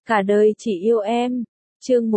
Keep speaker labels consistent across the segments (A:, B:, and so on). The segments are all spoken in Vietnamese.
A: Cả đời chỉ yêu em. Chương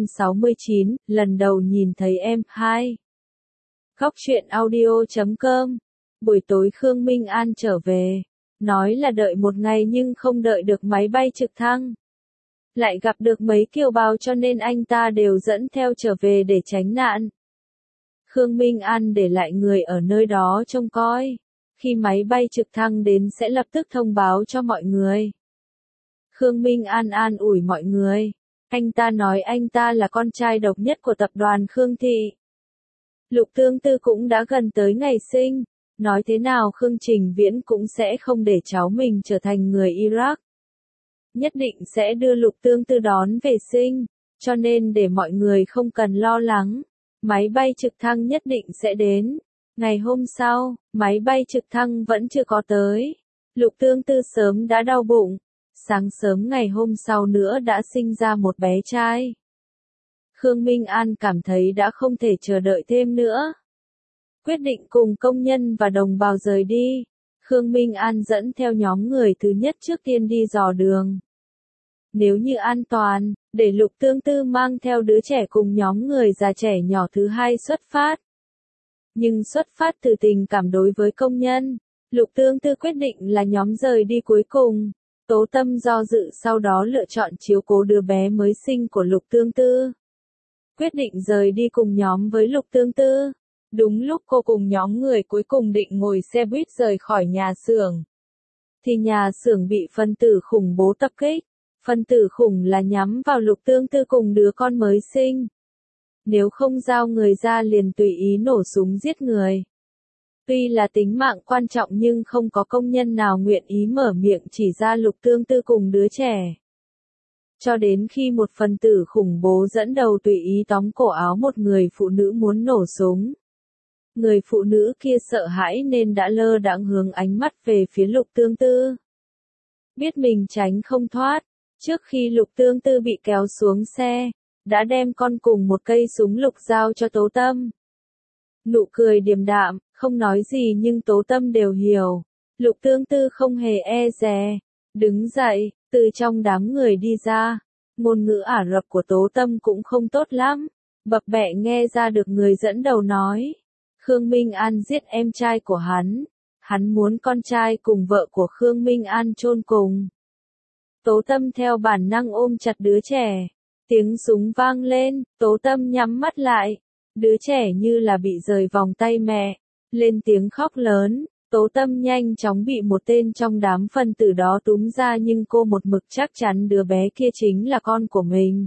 A: 169, lần đầu nhìn thấy em. 2. Góc truyện audio.com. Buổi tối Khương Minh An trở về. Nói là đợi một ngày nhưng không đợi được máy bay trực thăng. Lại gặp được mấy kiều bào cho nên anh ta đều dẫn theo trở về để tránh nạn. Khương Minh An để lại người ở nơi đó trông coi. Khi máy bay trực thăng đến sẽ lập tức thông báo cho mọi người. Khương Minh An an ủi mọi người. Anh ta nói anh ta là con trai độc nhất của tập đoàn Khương Thị. Lục Tương Tư cũng đã gần tới ngày sinh. Nói thế nào Khương Trình Viễn cũng sẽ không để cháu mình trở thành người Iraq. Nhất định sẽ đưa Lục Tương Tư đón về sinh. Cho nên để mọi người không cần lo lắng. Máy bay trực thăng nhất định sẽ đến. Ngày hôm sau, máy bay trực thăng vẫn chưa có tới. Lục Tương Tư sớm đã đau bụng. Sáng sớm ngày hôm sau nữa đã sinh ra một bé trai. Khương Minh An cảm thấy đã không thể chờ đợi thêm nữa. Quyết định cùng công nhân và đồng bào rời đi. Khương Minh An dẫn theo nhóm người thứ nhất trước tiên đi dò đường. Nếu như an toàn, để Lục Tương Tư mang theo đứa trẻ cùng nhóm người già trẻ nhỏ thứ hai xuất phát. Nhưng xuất phát từ tình cảm đối với công nhân, Lục Tương Tư quyết định là nhóm rời đi cuối cùng. Tố Tâm do dự sau đó lựa chọn chiếu cố đứa bé mới sinh của Lục Tương Tư. Quyết định rời đi cùng nhóm với Lục Tương Tư. Đúng lúc cô cùng nhóm người cuối cùng định ngồi xe buýt rời khỏi nhà xưởng, thì nhà xưởng bị phân tử khủng bố tập kích. Phân tử khủng là nhắm vào Lục Tương Tư cùng đứa con mới sinh. Nếu không giao người ra liền tùy ý nổ súng giết người. Tuy là tính mạng quan trọng nhưng không có công nhân nào nguyện ý mở miệng chỉ ra Lục Tương Tư cùng đứa trẻ. Cho đến khi một phần tử khủng bố dẫn đầu tùy ý tóm cổ áo một người phụ nữ muốn nổ súng. Người phụ nữ kia sợ hãi nên đã lơ đãng hướng ánh mắt về phía Lục Tương Tư. Biết mình tránh không thoát, trước khi Lục Tương Tư bị kéo xuống xe, đã đem con cùng một cây súng lục giao cho Tố Tâm. Nụ cười điềm đạm, không nói gì nhưng Tố Tâm đều hiểu. Lục Tương Tư không hề e dè. Đứng dậy, từ trong đám người đi ra. Ngôn ngữ Ả Rập của Tố Tâm cũng không tốt lắm. Bập bẹ nghe ra được người dẫn đầu nói. Khương Minh An giết em trai của hắn. Hắn muốn con trai cùng vợ của Khương Minh An chôn cùng. Tố Tâm theo bản năng ôm chặt đứa trẻ. Tiếng súng vang lên, Tố Tâm nhắm mắt lại. Đứa trẻ như là bị rời vòng tay mẹ. Lên tiếng khóc lớn. Tố Tâm nhanh chóng bị một tên trong đám phân tử đó túm ra nhưng cô một mực chắc chắn đứa bé kia chính là con của mình.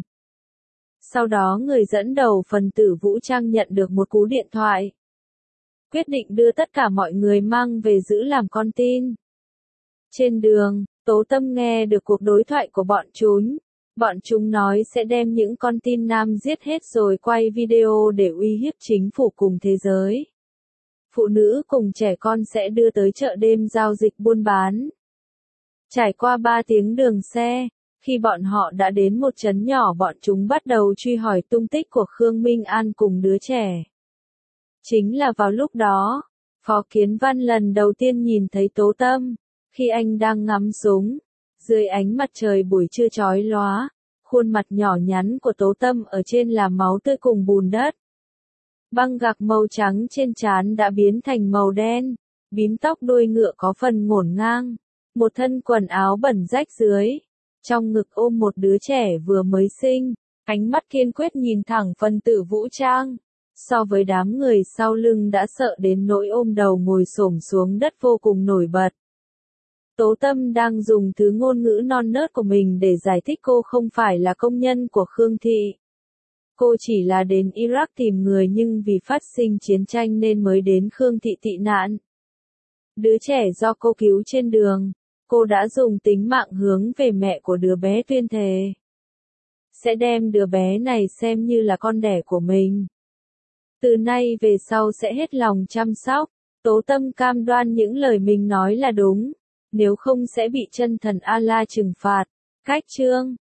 A: Sau đó người dẫn đầu phần tử vũ trang nhận được một cú điện thoại. Quyết định đưa tất cả mọi người mang về giữ làm con tin. Trên đường, Tố Tâm nghe được cuộc đối thoại của bọn chúng. Bọn chúng nói sẽ đem những con tin nam giết hết rồi quay video để uy hiếp chính phủ cùng thế giới. Phụ nữ cùng trẻ con sẽ đưa tới chợ đêm giao dịch buôn bán. Trải qua 3 tiếng đường xe, khi bọn họ đã đến một trấn nhỏ bọn chúng bắt đầu truy hỏi tung tích của Khương Minh An cùng đứa trẻ. Chính là vào lúc đó, Phó Kiến Văn lần đầu tiên nhìn thấy Tố Tâm, khi anh đang ngắm súng, dưới ánh mặt trời buổi trưa chói lóa, khuôn mặt nhỏ nhắn của Tố Tâm ở trên là máu tươi cùng bùn đất. Băng gạc màu trắng trên trán đã biến thành màu đen, bím tóc đuôi ngựa có phần ngổn ngang, một thân quần áo bẩn rách dưới, trong ngực ôm một đứa trẻ vừa mới sinh, ánh mắt kiên quyết nhìn thẳng phần tử vũ trang. So với đám người sau lưng đã sợ đến nỗi ôm đầu ngồi xổm xuống đất vô cùng nổi bật. Tố Tâm đang dùng thứ ngôn ngữ non nớt của mình để giải thích cô không phải là công nhân của Khương Thị. Cô chỉ là đến Iraq tìm người nhưng vì phát sinh chiến tranh nên mới đến Khương Thị tị nạn. Đứa trẻ do cô cứu trên đường, cô đã dùng tính mạng hướng về mẹ của đứa bé tuyên thề. Sẽ đem đứa bé này xem như là con đẻ của mình. Từ nay về sau sẽ hết lòng chăm sóc. Tố Tâm cam đoan những lời mình nói là đúng. Nếu không sẽ bị chân thần Allah trừng phạt. Cách chương